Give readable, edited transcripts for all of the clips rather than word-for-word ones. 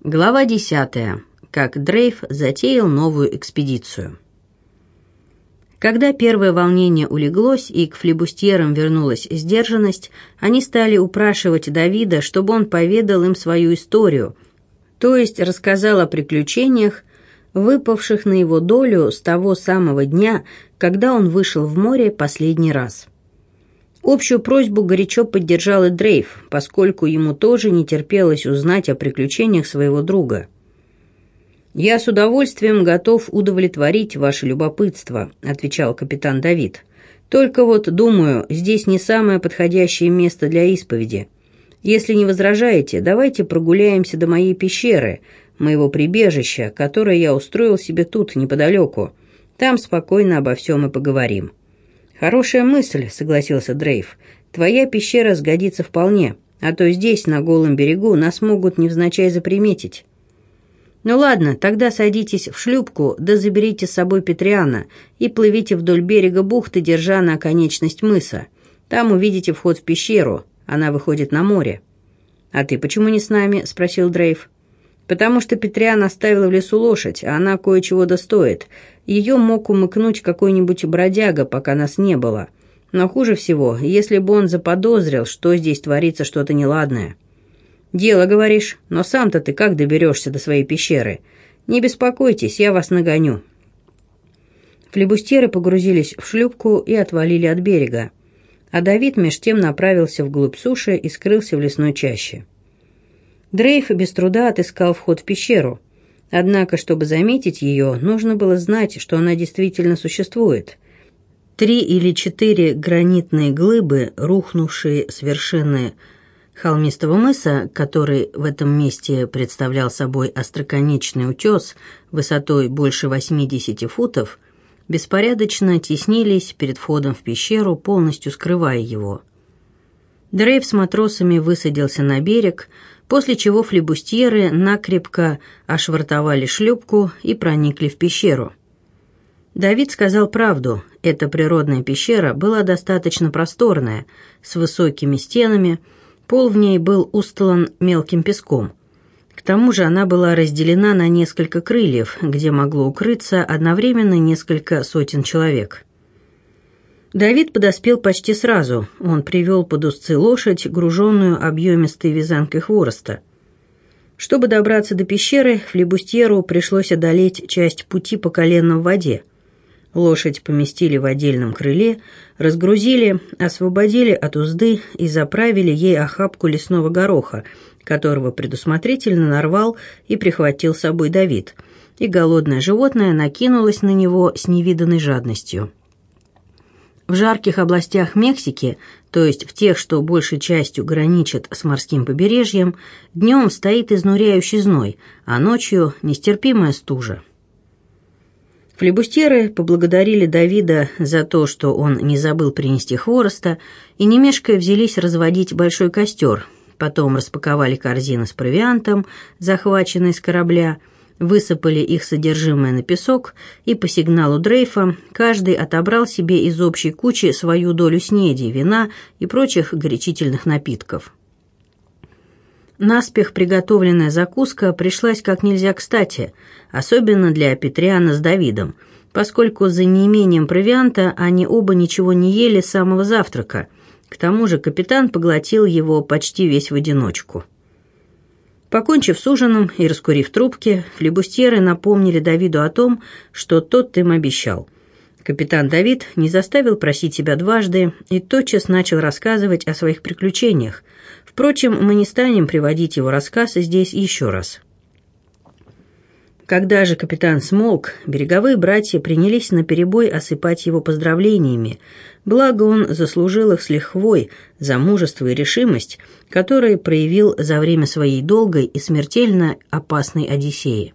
Глава 10. Как Дрейф затеял новую экспедицию. Когда первое волнение улеглось и к флибустьерам вернулась сдержанность, они стали упрашивать Давида, чтобы он поведал им свою историю, то есть рассказал о приключениях, выпавших на его долю с того самого дня, когда он вышел в море последний раз. Общую просьбу горячо поддержал и Дрейф, поскольку ему тоже не терпелось узнать о приключениях своего друга. «Я с удовольствием готов удовлетворить ваше любопытство», — отвечал капитан Давид. «Только вот, думаю, здесь не самое подходящее место для исповеди. Если не возражаете, давайте прогуляемся до моей пещеры, моего прибежища, которое я устроил себе тут, неподалеку. Там спокойно обо всем и поговорим». «Хорошая мысль», — согласился Дрейф. «Твоя пещера сгодится вполне, а то здесь, на голом берегу, нас могут невзначай заприметить». «Ну ладно, тогда садитесь в шлюпку, да заберите с собой Петриана и плывите вдоль берега бухты, держа на оконечность мыса. Там увидите вход в пещеру, она выходит на море». «А ты почему не с нами?» — спросил Дрейф. «Потому что Петриан оставил в лесу лошадь, а она кое-чего достоит. Ее мог умыкнуть какой-нибудь бродяга, пока нас не было. Но хуже всего, если бы он заподозрил, что здесь творится что-то неладное». «Дело, говоришь, но сам-то ты как доберешься до своей пещеры? Не беспокойтесь, я вас нагоню». Флибустьеры погрузились в шлюпку и отвалили от берега, а Давид меж тем направился вглубь суши и скрылся в лесной чаще. Дрейф без труда отыскал вход в пещеру, однако, чтобы заметить ее, нужно было знать, что она действительно существует. 3 или 4 гранитные глыбы, рухнувшие с вершины холмистого мыса, который в этом месте представлял собой остроконечный утес высотой больше 80 футов, беспорядочно теснились перед входом в пещеру, полностью скрывая его. Дрейф с матросами высадился на берег, после чего флибустьеры накрепко ошвартовали шлюпку и проникли в пещеру. Давид сказал правду, эта природная пещера была достаточно просторная, с высокими стенами, пол в ней был устлан мелким песком. К тому же она была разделена на несколько крыльев, где могло укрыться одновременно несколько сотен человек. Давид подоспел почти сразу. Он привел под узцы лошадь, груженную объемистой вязанкой хвороста. Чтобы добраться до пещеры, флибустьеру пришлось одолеть часть пути по колено в воде. Лошадь поместили в отдельном крыле, разгрузили, освободили от узды и заправили ей охапку лесного гороха, которого предусмотрительно нарвал и прихватил с собой Давид, и голодное животное накинулось на него с невиданной жадностью. В жарких областях Мексики, то есть в тех, что большей частью граничат с морским побережьем, днем стоит изнуряющий зной, а ночью нестерпимая стужа. Флибустьеры поблагодарили Давида за то, что он не забыл принести хвороста, и не мешкая взялись разводить большой костер. Потом распаковали корзины с провиантом, захваченные с корабля, высыпали их содержимое на песок, и по сигналу Дрейфа каждый отобрал себе из общей кучи свою долю снеди, вина и прочих горячительных напитков. Наспех приготовленная закуска пришлась как нельзя кстати, особенно для Петриана с Давидом, поскольку за неимением провианта они оба ничего не ели с самого завтрака. К тому же капитан поглотил его почти весь в одиночку. Покончив с ужином и раскурив трубки, флибустьеры напомнили Давиду о том, что тот им обещал. Капитан Давид не заставил просить себя дважды и тотчас начал рассказывать о своих приключениях. Впрочем, мы не станем приводить его рассказ здесь еще раз. Когда же капитан смолк, береговые братья принялись наперебой осыпать его поздравлениями, благо он заслужил их с лихвой за мужество и решимость, которые проявил за время своей долгой и смертельно опасной Одиссеи.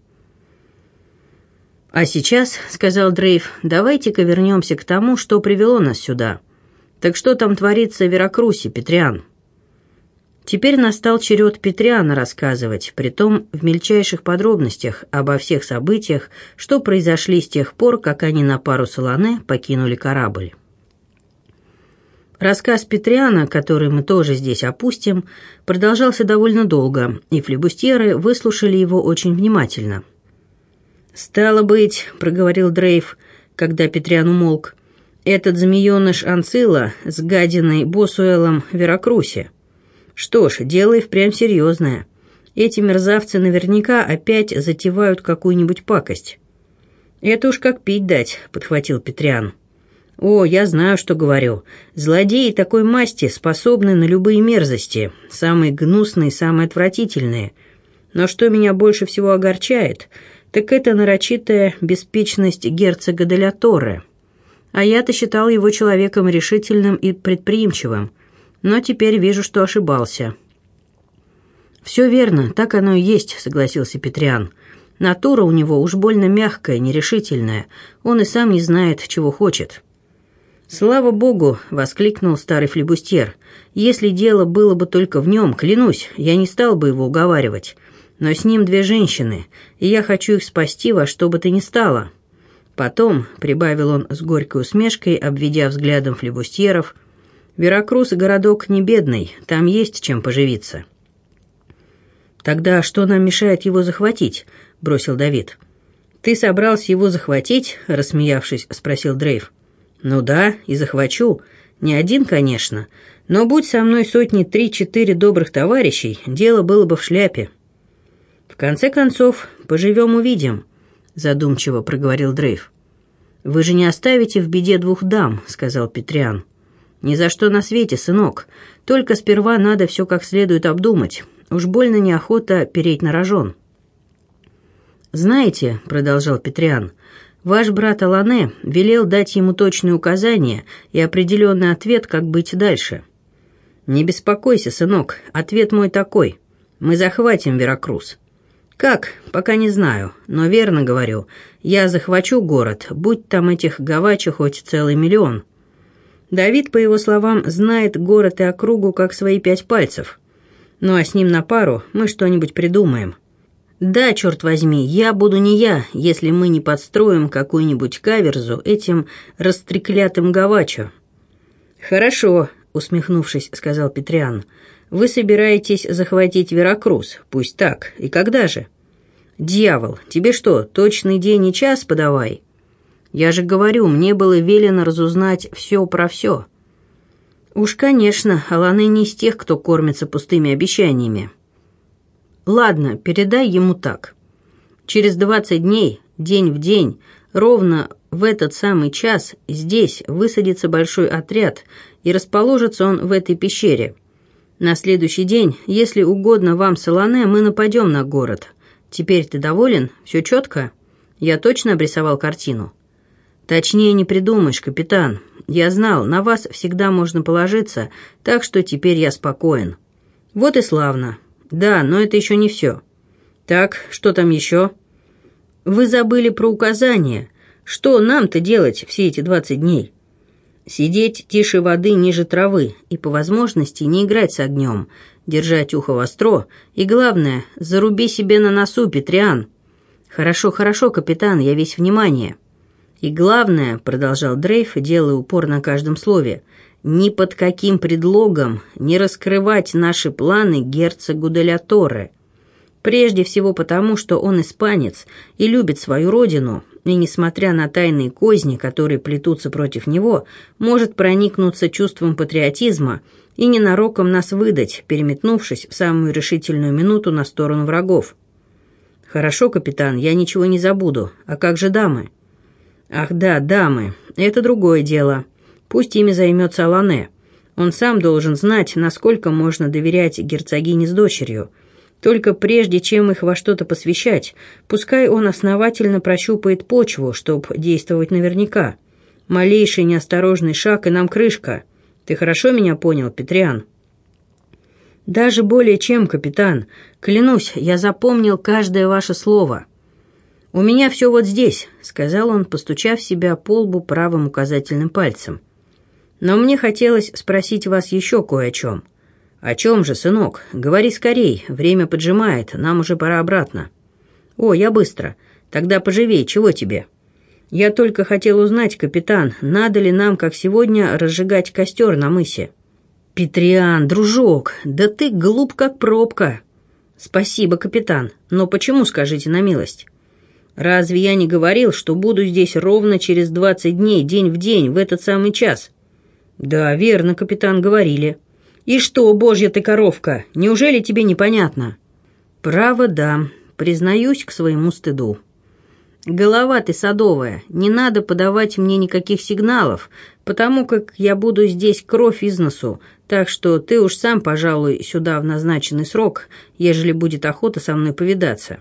«А сейчас, — сказал Дрейф, — давайте-ка вернемся к тому, что привело нас сюда. Так что там творится в Веракрусе, Петриан?» Теперь настал черед Петриана рассказывать, притом в мельчайших подробностях, обо всех событиях, что произошли с тех пор, как они на пару Салоне покинули корабль. Рассказ Петриана, который мы тоже здесь опустим, продолжался довольно долго, и флибустьеры выслушали его очень внимательно. «Стало быть, — проговорил Дрейф, когда Петриан умолк, — этот змееныш Анцила с гадиной Босуэлом в Веракрусе. Что ж, дело и впрямь серьезное. Эти мерзавцы наверняка опять затевают какую-нибудь пакость». «Это уж как пить дать», — подхватил Петриан. «О, я знаю, что говорю. Злодеи такой масти способны на любые мерзости, самые гнусные, самые отвратительные. Но что меня больше всего огорчает, так это нарочитая беспечность герцога де ля Торре. А я-то считал его человеком решительным и предприимчивым, но теперь вижу, что ошибался». «Все верно, так оно и есть», — согласился Петриан. «Натура у него уж больно мягкая, нерешительная, он и сам не знает, чего хочет». «Слава богу!» — воскликнул старый флибустьер. «Если дело было бы только в нем, клянусь, я не стал бы его уговаривать. Но с ним две женщины, и я хочу их спасти во что бы то ни стало». Потом, — прибавил он с горькой усмешкой, обведя взглядом флибустьеров, — «Веракрус — городок не бедный, там есть чем поживиться». «Тогда что нам мешает его захватить?» — бросил Давид. «Ты собрался его захватить?» — рассмеявшись, спросил Дрейф. «Ну да, и захвачу. Не один, конечно, но будь со мной сотни 3-4 добрых товарищей, дело было бы в шляпе». «В конце концов, поживем-увидим», — задумчиво проговорил Дрейф. «Вы же не оставите в беде двух дам», — сказал Петриан. «Ни за что на свете, сынок. Только сперва надо все как следует обдумать. Уж больно неохота переть на рожон». «Знаете», — продолжал Петриан, — «ваш брат Алане велел дать ему точные указания и определенный ответ, как быть дальше». «Не беспокойся, сынок, ответ мой такой. Мы захватим Веракрус». «Как? Пока не знаю, но верно говорю. Я захвачу город, будь там этих гавачи хоть целый миллион». Давид, по его словам, знает город и округу как свои 5 пальцев. Ну а с ним на пару мы что-нибудь придумаем. Да, черт возьми, я буду не я, если мы не подстроим какую-нибудь каверзу этим растреклятым гавачо». «Хорошо», — усмехнувшись, сказал Петриан. «Вы собираетесь захватить Веракрус, пусть так. И когда же?» «Дьявол, тебе что, точный день и час подавай?» «Я же говорю, мне было велено разузнать все про все». «Уж, конечно, Алане не из тех, кто кормится пустыми обещаниями». «Ладно, передай ему так. Через 20 дней, день в день, ровно в этот самый час здесь высадится большой отряд, и расположится он в этой пещере. На следующий день, если угодно вам с Алане, мы нападем на город. Теперь ты доволен? Все четко? Я точно обрисовал картину?» «Точнее не придумаешь, капитан. Я знал, на вас всегда можно положиться, так что теперь я спокоен». «Вот и славно. Да, но это еще не все. Так, что там еще?» «Вы забыли про указания. Что нам-то делать все эти 20 дней?» «Сидеть тише воды ниже травы и, по возможности, не играть с огнем, держать ухо востро и, главное, заруби себе на носу, Петриан». «Хорошо, хорошо, капитан, я весь внимание». «И главное, — продолжал Дрейф, делая упор на каждом слове, — ни под каким предлогом не раскрывать наши планы герцогу де ля Торре. Прежде всего потому, что он испанец и любит свою родину, и, несмотря на тайные козни, которые плетутся против него, может проникнуться чувством патриотизма и ненароком нас выдать, переметнувшись в самую решительную минуту на сторону врагов». «Хорошо, капитан, я ничего не забуду. А как же дамы?» «Ах да, дамы, это другое дело. Пусть ими займется Алане. Он сам должен знать, насколько можно доверять герцогине с дочерью. Только прежде, чем их во что-то посвящать, пускай он основательно прощупает почву, чтобы действовать наверняка. Малейший неосторожный шаг, и нам крышка. Ты хорошо меня понял, Петриан?» «Даже более чем, капитан. Клянусь, я запомнил каждое ваше слово». «У меня все вот здесь», — сказал он, постучав себя по лбу правым указательным пальцем. «Но мне хотелось спросить вас еще кое о чем». «О чем же, сынок? Говори скорей, время поджимает, нам уже пора обратно». «О, я быстро. Тогда поживей, чего тебе?» Я только хотел узнать, капитан, надо ли нам, как сегодня, разжигать костер на мысе». «Петриан, дружок, да ты глуп, как пробка». «Спасибо, капитан, но почему, скажите на милость? Разве я не говорил, что буду здесь ровно через 20 дней, день в день, в этот самый час?» «Да, верно, капитан, говорили». «И что, божья ты коровка, неужели тебе непонятно?» «Право, да, признаюсь к своему стыду». «Голова ты садовая, не надо подавать мне никаких сигналов, потому как я буду здесь кровь из носу, так что ты уж сам, пожалуй, сюда в назначенный срок, ежели будет охота со мной повидаться».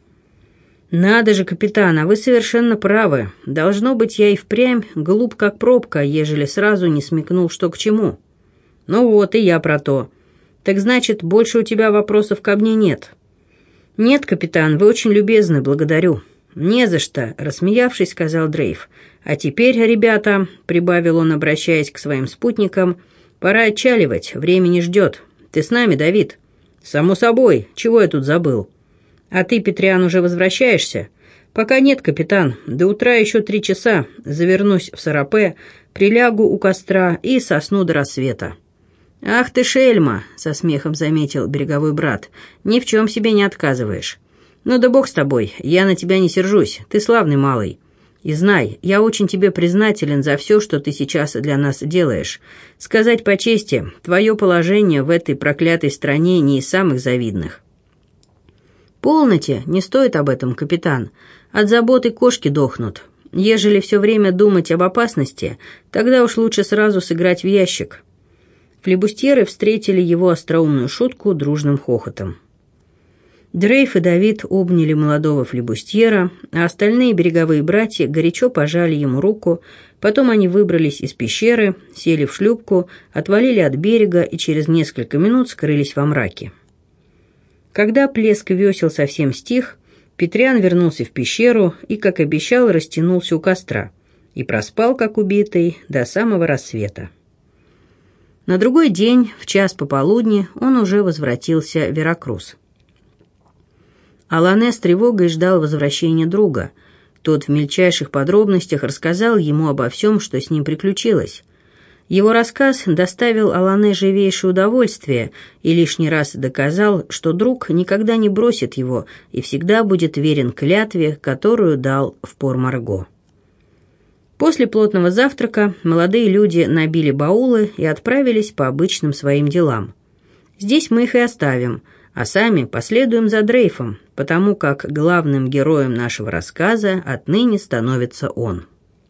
«Надо же, капитан, а вы совершенно правы. Должно быть, я и впрямь глуп, как пробка, ежели сразу не смекнул, что к чему». «Ну вот, и я про то. Так значит, больше у тебя вопросов ко мне нет?» «Нет, капитан, вы очень любезны, благодарю». «Не за что», — рассмеявшись, сказал Дрейф. «А теперь, ребята», — прибавил он, обращаясь к своим спутникам, — «пора отчаливать, время не ждет. Ты с нами, Давид?» «Само собой, чего я тут забыл?» «А ты, Петриан, уже возвращаешься?» «Пока нет, капитан, до утра еще 3 часа. Завернусь в сарапе, прилягу у костра и сосну до рассвета». «Ах ты, шельма!» — со смехом заметил береговой брат. «Ни в чем себе не отказываешь». «Ну да бог с тобой, я на тебя не сержусь, ты славный малый. И знай, я очень тебе признателен за все, что ты сейчас для нас делаешь. Сказать по чести, твое положение в этой проклятой стране не из самых завидных». «Полноте, не стоит об этом, капитан. От заботы кошки дохнут. Ежели все время думать об опасности, тогда уж лучше сразу сыграть в ящик». Флибустьеры встретили его остроумную шутку дружным хохотом. Дрейф и Давид обняли молодого флибустьера, а остальные береговые братья горячо пожали ему руку, потом они выбрались из пещеры, сели в шлюпку, отвалили от берега и через несколько минут скрылись во мраке. Когда плеск весел совсем стих, Петриан вернулся в пещеру и, как обещал, растянулся у костра и проспал, как убитый, до самого рассвета. На другой день, в час пополудни, он уже возвратился в Веракрус. Алане с тревогой ждал возвращения друга. Тот в мельчайших подробностях рассказал ему обо всем, что с ним приключилось. Его рассказ доставил Алане живейшее удовольствие и лишний раз доказал, что друг никогда не бросит его и всегда будет верен клятве, которую дал в Пор-Марго. После плотного завтрака молодые люди набили баулы и отправились по обычным своим делам. Здесь мы их и оставим, а сами последуем за Дрейфом, потому как главным героем нашего рассказа отныне становится он.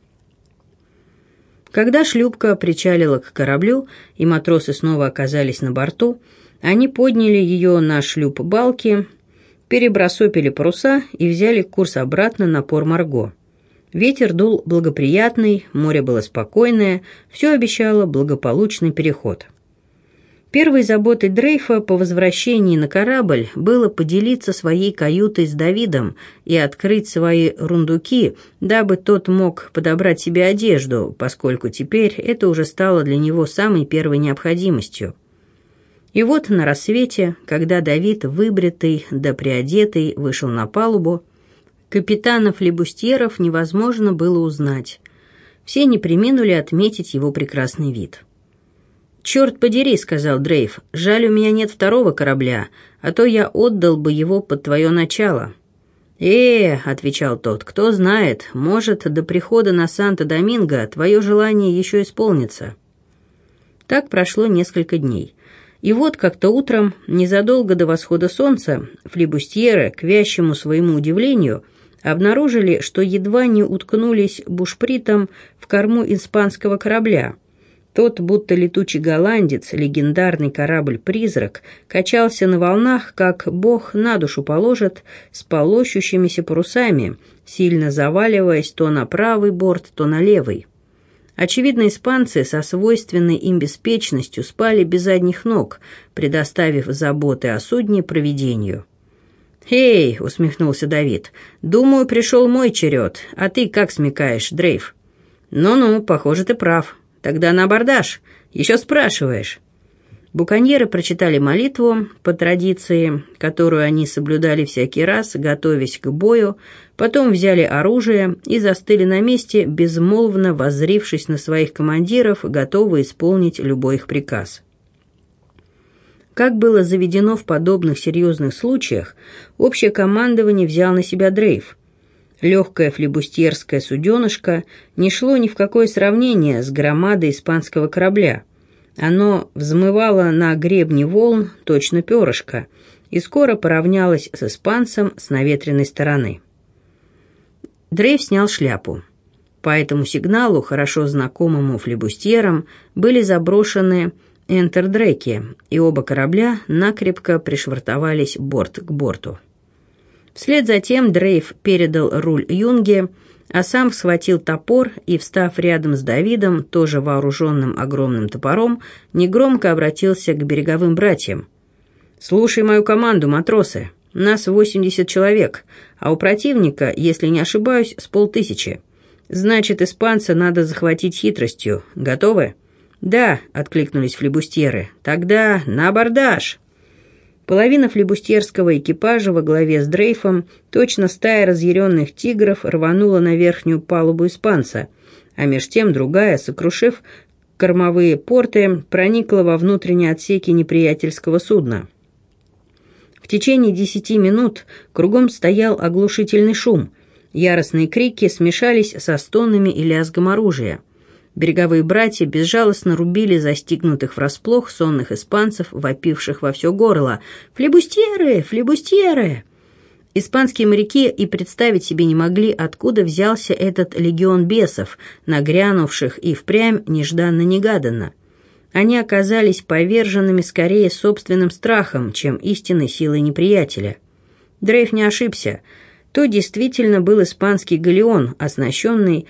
Когда шлюпка причалила к кораблю, и матросы снова оказались на борту, они подняли ее на шлюп-балки, перебросопили паруса и взяли курс обратно на Пор-Марго. Ветер дул благоприятный, море было спокойное, все обещало благополучный переход. Первой заботой Дрейфа по возвращении на корабль было поделиться своей каютой с Давидом и открыть свои рундуки, дабы тот мог подобрать себе одежду, поскольку теперь это уже стало для него самой первой необходимостью. И вот на рассвете, когда Давид, выбритый да приодетый, вышел на палубу, капитана флибустьеров невозможно было узнать. Все не преминули отметить его прекрасный вид. «Черт подери», — сказал Дрейф, — «жаль, у меня нет второго корабля, а то я отдал бы его под твое начало». Отвечал тот, — «кто знает, может, до прихода на Санто-Доминго твое желание еще исполнится». Так прошло несколько дней. И вот как-то утром, незадолго до восхода солнца, флибустьеры, к вящему своему удивлению, обнаружили, что едва не уткнулись бушпритом в корму испанского корабля. Тот, будто летучий голландец, легендарный корабль-призрак, качался на волнах, как бог на душу положит, с полощущимися парусами, сильно заваливаясь то на правый борт, то на левый. Очевидно, испанцы со свойственной им беспечностью спали без задних ног, предоставив заботы о судне провидению. «Эй!» — усмехнулся Давид. «Думаю, пришел мой черед. А ты как смекаешь, Дрейф?» «Ну-ну, похоже, ты прав. Тогда на абордаж. Еще спрашиваешь». Буконьеры прочитали молитву по традиции, которую они соблюдали всякий раз, готовясь к бою, потом взяли оружие и застыли на месте, безмолвно воззрившись на своих командиров, готовые исполнить любой их приказ. Как было заведено в подобных серьезных случаях, общее командование взял на себя Дрейф. Легкое флибустьерское суденышко не шло ни в какое сравнение с громадой испанского корабля. Оно взмывало на гребне волн точно перышко и скоро поравнялось с испанцем с наветренной стороны. Дрейф снял шляпу. По этому сигналу, хорошо знакомому флибустьерам, были заброшены энтердреки, и оба корабля накрепко пришвартовались борт к борту. Вслед за тем Дрейф передал руль Юнге, а сам схватил топор и, встав рядом с Давидом, тоже вооруженным огромным топором, негромко обратился к береговым братьям. «Слушай мою команду, матросы. Нас 80 человек, а у противника, если не ошибаюсь, с 500. Значит, испанца надо захватить хитростью. Готовы?» «Да», — откликнулись флибустьеры. «Тогда на абордаж!» Половина флибустьерского экипажа во главе с Дрейфом, точно стая разъяренных тигров, рванула на верхнюю палубу испанца, а меж тем другая, сокрушив кормовые порты, проникла во внутренние отсеки неприятельского судна. В течение 10 минут кругом стоял оглушительный шум. Яростные крики смешались со стонами и лязгом оружия. Береговые братья безжалостно рубили застигнутых врасплох сонных испанцев, вопивших во все горло: «Флибустьеры! Флибустьеры!». Испанские моряки и представить себе не могли, откуда взялся этот легион бесов, нагрянувших и впрямь нежданно-негаданно. Они оказались поверженными скорее собственным страхом, чем истинной силой неприятеля. Дрейф не ошибся. То действительно был испанский галеон, оснащенный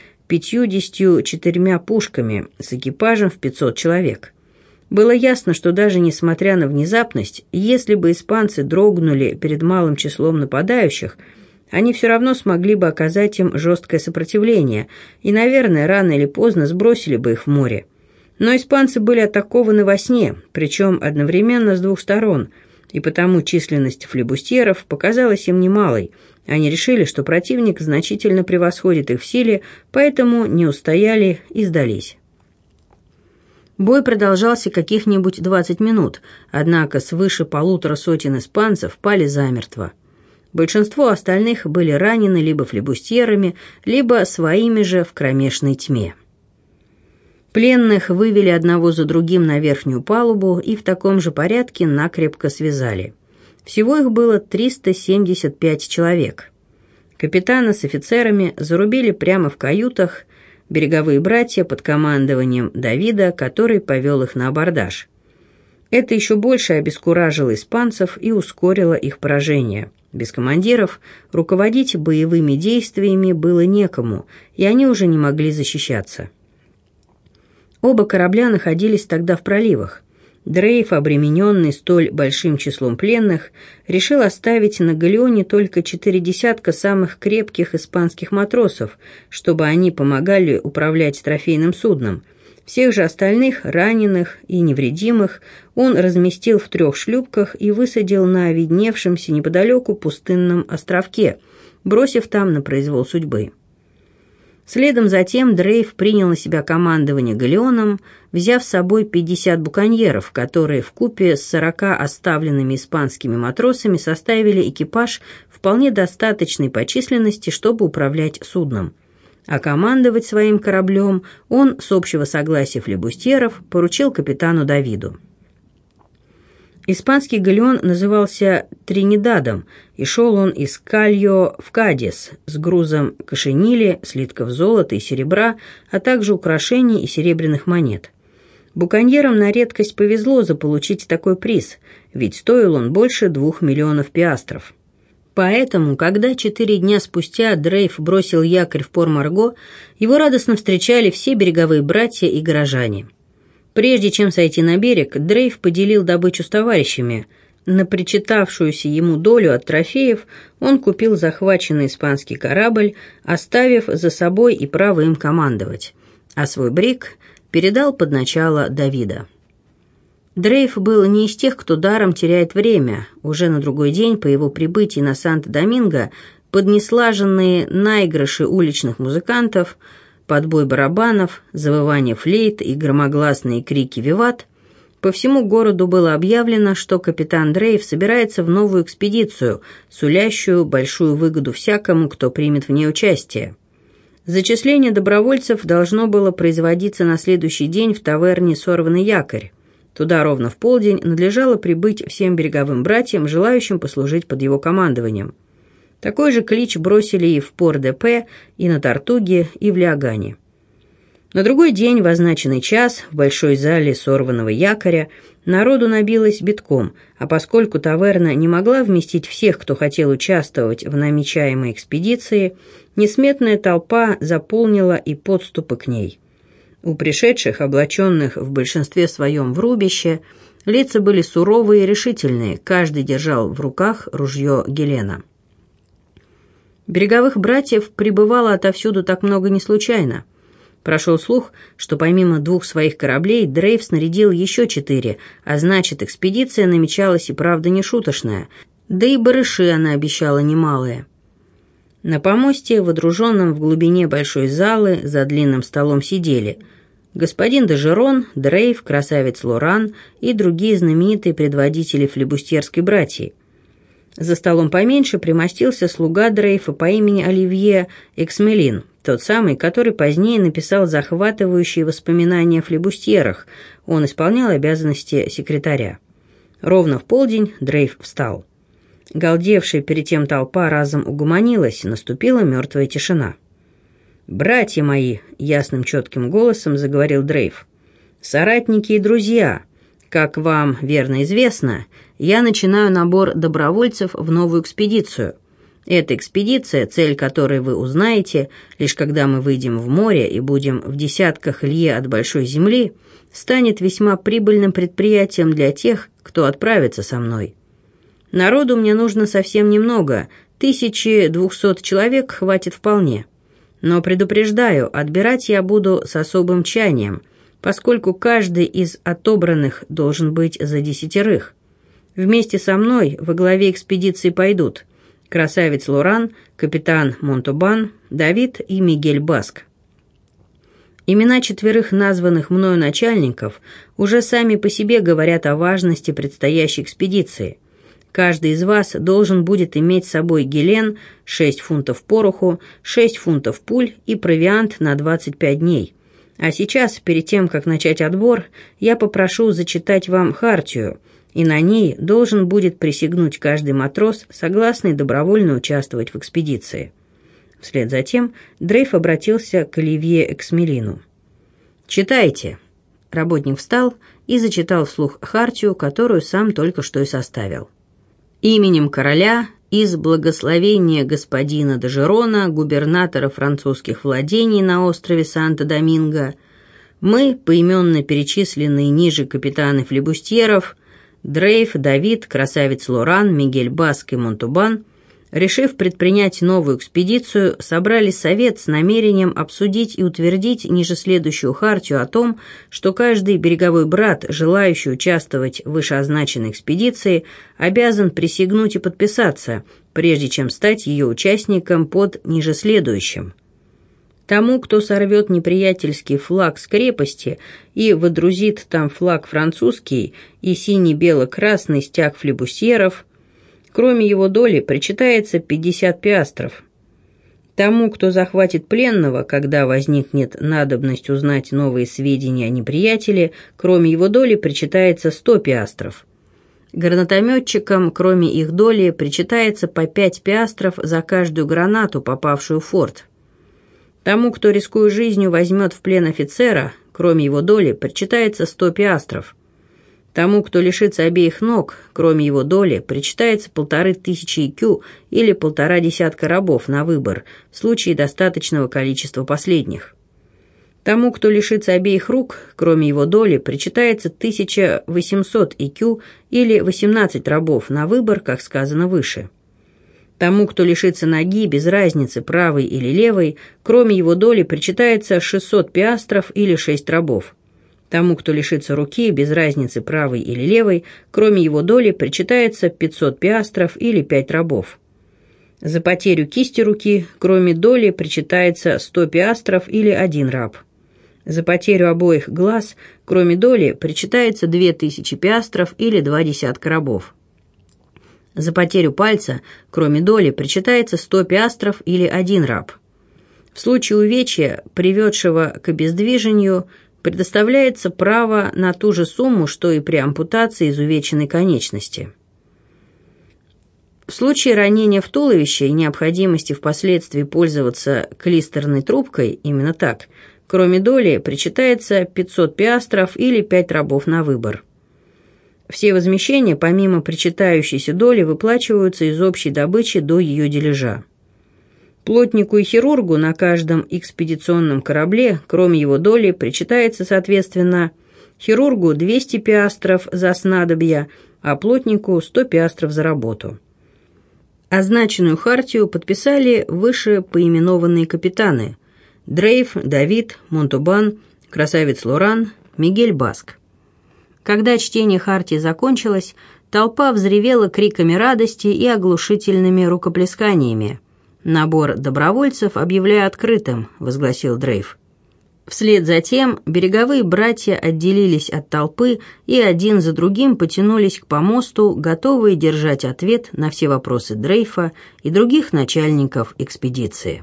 54 пушками, с экипажем в 500 человек. Было ясно, что даже несмотря на внезапность, если бы испанцы дрогнули перед малым числом нападающих, они все равно смогли бы оказать им жесткое сопротивление и, наверное, рано или поздно сбросили бы их в море. Но испанцы были атакованы во сне, причем одновременно с двух сторон, и потому численность флибустьеров показалась им немалой. Они решили, что противник значительно превосходит их в силе, поэтому не устояли и сдались. Бой продолжался каких-нибудь 20 минут, однако свыше 150 испанцев пали замертво. Большинство остальных были ранены либо флибустьерами, либо своими же в кромешной тьме. Пленных вывели одного за другим на верхнюю палубу и в таком же порядке накрепко связали. Всего их было 375 человек. Капитана с офицерами зарубили прямо в каютах, береговые братья под командованием Давида, который повел их на абордаж. Это еще больше обескуражило испанцев и ускорило их поражение. Без командиров руководить боевыми действиями было некому, и они уже не могли защищаться. Оба корабля находились тогда в проливах. Дрейф, обремененный столь большим числом пленных, решил оставить на галеоне только 4 десятка самых крепких испанских матросов, чтобы они помогали управлять трофейным судном. Всех же остальных, раненых и невредимых, он разместил в 3 шлюпках и высадил на видневшемся неподалеку пустынном островке, бросив там на произвол судьбы. Следом затем Дрейф принял на себя командование галеоном, взяв с собой 50 буконьеров, которые вкупе с 40 оставленными испанскими матросами составили экипаж вполне достаточный по численности, чтобы управлять судном. А командовать своим кораблем он, с общего согласия флибустьеров, поручил капитану Давиду. Испанский галеон назывался «Тринидадом», и шел он из Кальо в Кадис с грузом кошенили, слитков золота и серебра, а также украшений и серебряных монет. Буконьерам на редкость повезло заполучить такой приз, ведь стоил он больше 2 миллионов пиастров. Поэтому, когда 4 дня спустя Дрейф бросил якорь в Пор-Марго, его радостно встречали все береговые братья и горожане. Прежде чем сойти на берег, Дрейф поделил добычу с товарищами. На причитавшуюся ему долю от трофеев он купил захваченный испанский корабль, оставив за собой и право им командовать, а свой бриг передал под начало Давида. Дрейф был не из тех, кто даром теряет время. Уже на другой день по его прибытии на Санто-Доминго под неслаженные наигрыши уличных музыкантов, подбой барабанов, завывание флейт и громогласные крики «Виват» по всему городу было объявлено, что капитан Дрейф собирается в новую экспедицию, сулящую большую выгоду всякому, кто примет в ней участие. Зачисление добровольцев должно было производиться на следующий день в таверне «Сорванный якорь». Туда ровно в полдень надлежало прибыть всем береговым братьям, желающим послужить под его командованием. Такой же клич бросили и в Пор-де-Пе, и на Тартуге, и в Лиагане. На другой день, в означенный час, в большой зале «Сорванного якоря» народу набилось битком, а поскольку таверна не могла вместить всех, кто хотел участвовать в намечаемой экспедиции, несметная толпа заполнила и подступы к ней. У пришедших, облаченных в большинстве своем в рубище, лица были суровые и решительные, каждый держал в руках ружье Гелена. Береговых братьев прибывало отовсюду так много не случайно. Прошел слух, что помимо 2 своих кораблей Дрейф снарядил еще 4, а значит, экспедиция намечалась и правда нешуточная, да и барыши она обещала немалые. На помосте, водруженном в глубине большой залы, за длинным столом сидели господин де Жерон, Дрейф, красавец Лоран и другие знаменитые предводители флибустьерской братьи. За столом поменьше примостился слуга Дрейфа по имени Оливье Эксмелин, тот самый, который позднее написал захватывающие воспоминания о флибустьерах. Он исполнял обязанности секретаря. Ровно в полдень Дрейф встал. Галдевшая перед тем толпа разом угомонилась, наступила мертвая тишина. «Братья мои», — ясным четким голосом заговорил Дрейф, — «соратники и друзья, как вам верно известно, я начинаю набор добровольцев в новую экспедицию. Эта экспедиция, цель которой вы узнаете, лишь когда мы выйдем в море и будем в десятках лье от большой земли, станет весьма прибыльным предприятием для тех, кто отправится со мной. Народу мне нужно совсем немного, 1200 человек хватит вполне. Но предупреждаю, отбирать я буду с особым тщанием, поскольку каждый из отобранных должен быть за 10. Вместе со мной во главе экспедиции пойдут красавец Лоран, капитан Монтобан, Давид и Мигель Баск. Имена 4 названных мною начальников уже сами по себе говорят о важности предстоящей экспедиции. Каждый из вас должен будет иметь с собой Гелен, 6 фунтов пороху, 6 фунтов пуль и провиант на 25 дней. А сейчас, перед тем, как начать отбор, я попрошу зачитать вам хартию, и на ней должен будет присягнуть каждый матрос, согласный добровольно участвовать в экспедиции. Вслед за тем Дрейф обратился к Оливье Эксмелину. «Читайте». Работник встал и зачитал вслух хартию, которую сам только что и составил. «Именем короля, из благословения господина де Жерона, губернатора французских владений на острове Санто-Доминго, мы, поименно перечисленные ниже капитаны флибустьеров, Дрейф, Давид, красавец Лоран, Мигель Баск и Монтубан, решив предпринять новую экспедицию, собрали совет с намерением обсудить и утвердить ниже следующую хартию о том, что каждый береговой брат, желающий участвовать в вышеозначенной экспедиции, обязан присягнуть и подписаться, прежде чем стать ее участником под ниже следующим. Тому, кто сорвет неприятельский флаг с крепости и водрузит там флаг французский и синий-бело-красный стяг флибустьеров, кроме его доли причитается 50 пиастров. Тому, кто захватит пленного, когда возникнет надобность узнать новые сведения о неприятеле, кроме его доли причитается 100 пиастров. Гранатометчикам, кроме их доли, причитается по 5 пиастров за каждую гранату, попавшую в форт. Тому, кто, рискуя жизнью, возьмет в плен офицера, кроме его доли, причитается 100 пиастров. Тому, кто лишится обеих ног, кроме его доли, причитается 1500 икю или 1,5 десятка рабов на выбор, в случае достаточного количества последних. Тому, кто лишится обеих рук, кроме его доли, причитается 1800 икю или 18 рабов на выбор, как сказано выше. Тому, кто лишится ноги, без разницы, правой или левой, кроме его доли, причитается 600 пиастров или 6 рабов. Тому, кто лишится руки, без разницы правой или левой, кроме его доли причитается 500 пиастров или 5 рабов. За потерю кисти руки, кроме доли, причитается 100 пиастров или 1 раб. За потерю обоих глаз, кроме доли, причитается 2000 пиастров или 20 рабов. За потерю пальца, кроме доли, причитается 100 пиастров или 1 раб. В случае увечья, приведшего к обездвижению, предоставляется право на ту же сумму, что и при ампутации изувеченной конечности. В случае ранения в туловище и необходимости впоследствии пользоваться клистерной трубкой, именно так, кроме доли, причитается 500 пиастров или 5 рабов на выбор. Все возмещения, помимо причитающейся доли, выплачиваются из общей добычи до ее дележа. Плотнику и хирургу на каждом экспедиционном корабле, кроме его доли, причитается, соответственно, хирургу 200 пиастров за снадобья, а плотнику 100 пиастров за работу. Означенную хартию подписали выше поименованные капитаны: Дрейф, Давид, Монтобан, красавец Лоран, Мигель Баск. Когда чтение хартии закончилось, толпа взревела криками радости и оглушительными рукоплесканиями. «Набор добровольцев объявляю открытым», — возгласил Дрейф. Вслед за тем береговые братья отделились от толпы и один за другим потянулись к помосту, готовые держать ответ на все вопросы Дрейфа и других начальников экспедиции.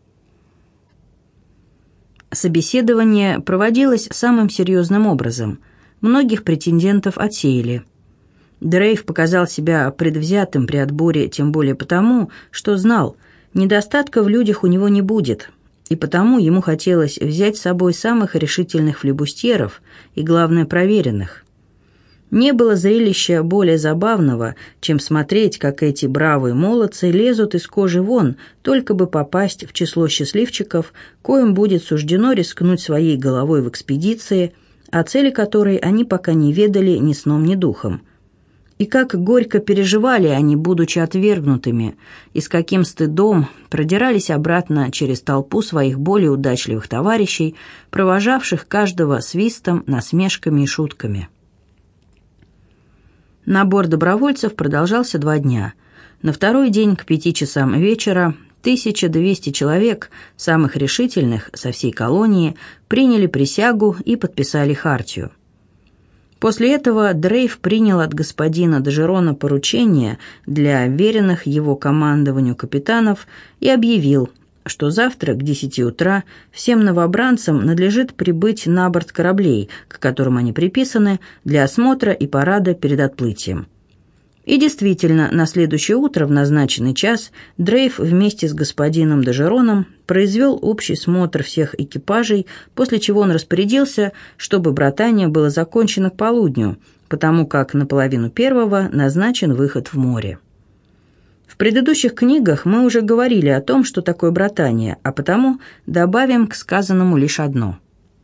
Собеседование проводилось самым серьезным образом. Многих претендентов отсеяли. Дрейф показал себя предвзятым при отборе, тем более потому, что знал, недостатка в людях у него не будет, и потому ему хотелось взять с собой самых решительных флибустьеров и, главное, проверенных. Не было зрелища более забавного, чем смотреть, как эти бравые молодцы лезут из кожи вон, только бы попасть в число счастливчиков, коим будет суждено рискнуть своей головой в экспедиции, о цели которой они пока не ведали ни сном, ни духом. И как горько переживали они, будучи отвергнутыми, и с каким стыдом продирались обратно через толпу своих более удачливых товарищей, провожавших каждого свистом, насмешками и шутками. Набор добровольцев продолжался 2 дня. На второй день к 5 часам вечера 1200 человек, самых решительных со всей колонии, приняли присягу и подписали хартию. После этого Дрейф принял от господина Дежерона поручение для веренных его командованию капитанов и объявил, что завтра к 10 утра всем новобранцам надлежит прибыть на борт кораблей, к которым они приписаны, для осмотра и парада перед отплытием. И действительно, на следующее утро в назначенный час Дрейф вместе с господином Дежероном произвел общий смотр всех экипажей, после чего он распорядился, чтобы братание было закончено к полудню, потому как на 12:30 назначен выход в море. В предыдущих книгах мы уже говорили о том, что такое братание, а потому добавим к сказанному лишь одно.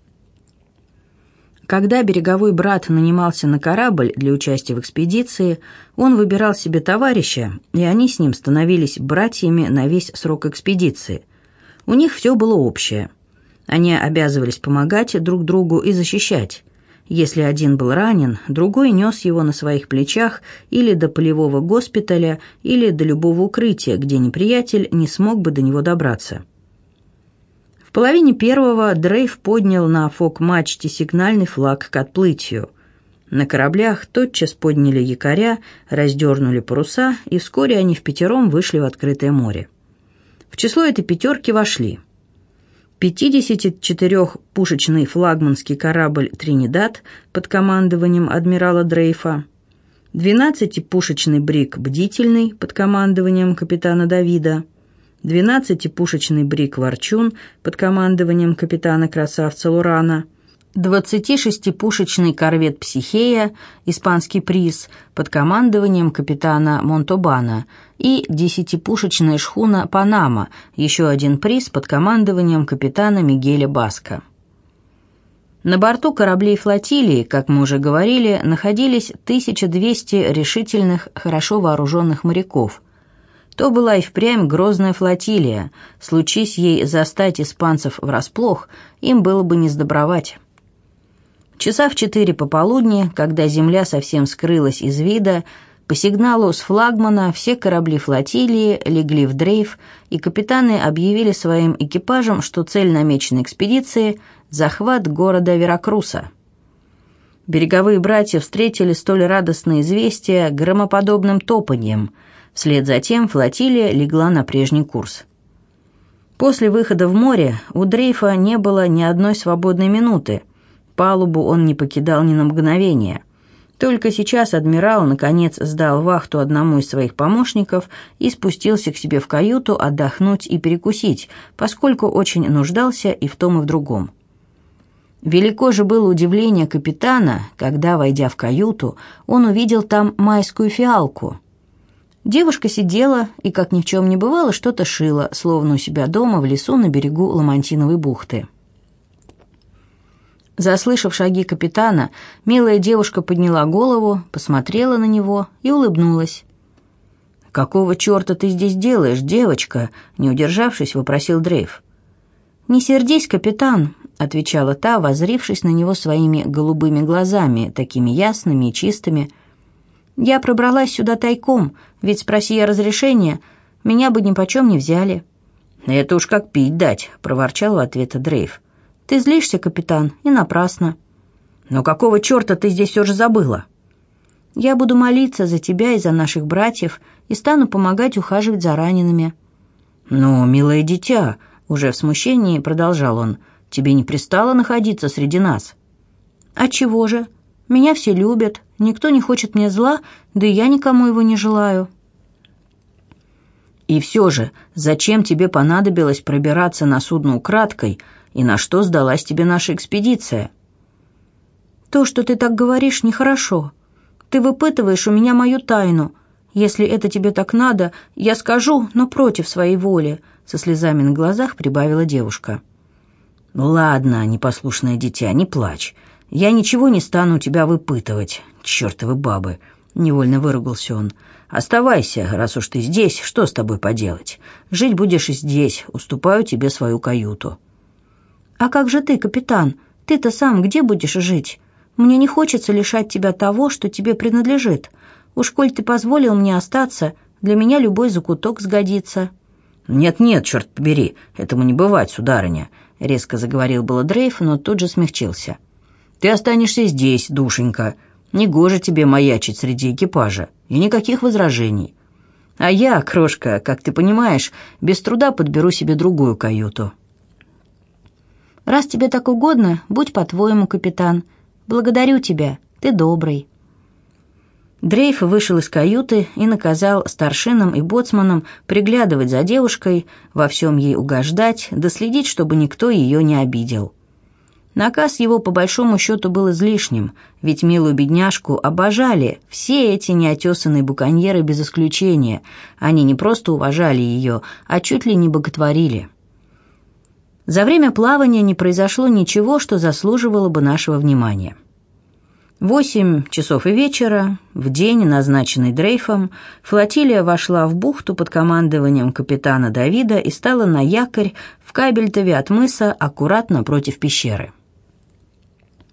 Когда береговой брат нанимался на корабль для участия в экспедиции, он выбирал себе товарища, и они с ним становились братьями на весь срок экспедиции. У них все было общее. Они обязывались помогать друг другу и защищать. Если один был ранен, другой нес его на своих плечах или до полевого госпиталя, или до любого укрытия, где неприятель не смог бы до него добраться. В половине первого Дрейф поднял на фок-мачте сигнальный флаг к отплытию. На кораблях тотчас подняли якоря, раздернули паруса, и вскоре они впятером вышли в открытое море. В число этой пятерки вошли 54-пушечный флагманский корабль «Тринидад» под командованием адмирала Дрейфа, 12-пушечный бриг «Бдительный» под командованием капитана Давида, 12-пушечный бриг «Ворчун» под командованием капитана-красавца Лорана, 26-пушечный корвет «Психея», испанский приз, под командованием капитана Монтобана, и 10-пушечная шхуна «Панама», еще один приз под командованием капитана Мигеля Баска. На борту кораблей флотилии, как мы уже говорили, находились 1200 решительных, хорошо вооруженных моряков. То была и впрямь грозная флотилия. Случись ей застать испанцев врасплох, им было бы не сдобровать. Часа в 4 пополудни, когда земля совсем скрылась из вида, по сигналу с флагмана все корабли флотилии легли в дрейф, и капитаны объявили своим экипажам, что цель намеченной экспедиции – захват города Веракруса. Береговые братья встретили столь радостное известие громоподобным топаньем. Вслед за тем флотилия легла на прежний курс. После выхода в море у дрейфа не было ни одной свободной минуты. Палубу он не покидал ни на мгновение. Только сейчас адмирал, наконец, сдал вахту одному из своих помощников и спустился к себе в каюту отдохнуть и перекусить, поскольку очень нуждался и в том, и в другом. Велико же было удивление капитана, когда, войдя в каюту, он увидел там майскую фиалку. Девушка сидела и, как ни в чем не бывало, что-то шила, словно у себя дома в лесу на берегу Ламантиновой бухты. Заслышав шаги капитана, милая девушка подняла голову, посмотрела на него и улыбнулась. «Какого черта ты здесь делаешь, девочка?» — не удержавшись, вопросил Дрейф. «Не сердись, капитан», — отвечала та, воззрившись на него своими голубыми глазами, такими ясными и чистыми. «Я пробралась сюда тайком, ведь, спроси я разрешения, меня бы нипочем не взяли». «Это уж как пить дать», — проворчал в ответ Дрейф. «Ты злишься, капитан, и напрасно». «Но какого черта ты здесь все же забыла?» «Я буду молиться за тебя и за наших братьев и стану помогать ухаживать за ранеными». «Ну, милое дитя», — уже в смущении продолжал он, — «тебе не пристало находиться среди нас». «А чего же? Меня все любят, никто не хочет мне зла, да и я никому его не желаю». «И все же, зачем тебе понадобилось пробираться на судно украдкой, и на что сдалась тебе наша экспедиция?» «То, что ты так говоришь, нехорошо. Ты выпытываешь у меня мою тайну. Если это тебе так надо, я скажу, но против своей воли», — со слезами на глазах прибавила девушка. «Ну ладно, непослушное дитя, не плачь. Я ничего не стану у тебя выпытывать. Чёртовы бабы!» — невольно выругался он. «Оставайся, раз уж ты здесь, что с тобой поделать? Жить будешь и здесь, уступаю тебе свою каюту». «А как же ты, капитан? Ты-то сам где будешь жить? Мне не хочется лишать тебя того, что тебе принадлежит. Уж коль ты позволил мне остаться, для меня любой закуток сгодится». «Нет-нет, черт побери, этому не бывать, сударыня», — резко заговорил было Дрейф, но тут же смягчился. «Ты останешься здесь, душенька. Негоже тебе маячить среди экипажа, и никаких возражений. А я, крошка, как ты понимаешь, без труда подберу себе другую каюту». «Раз тебе так угодно, будь по-твоему, капитан. Благодарю тебя, ты добрый». Дрейф вышел из каюты и наказал старшинам и боцманам приглядывать за девушкой, во всем ей угождать, да следить, чтобы никто ее не обидел. Наказ его, по большому счету, был излишним, ведь милую бедняжку обожали все эти неотесанные буконьеры без исключения. Они не просто уважали ее, а чуть ли не боготворили. За время плавания не произошло ничего, что заслуживало бы нашего внимания. 8 часов и вечера, в день, назначенный Дрейфом, флотилия вошла в бухту под командованием капитана Давида и стала на якорь в Кабельтове от мыса аккуратно против пещеры.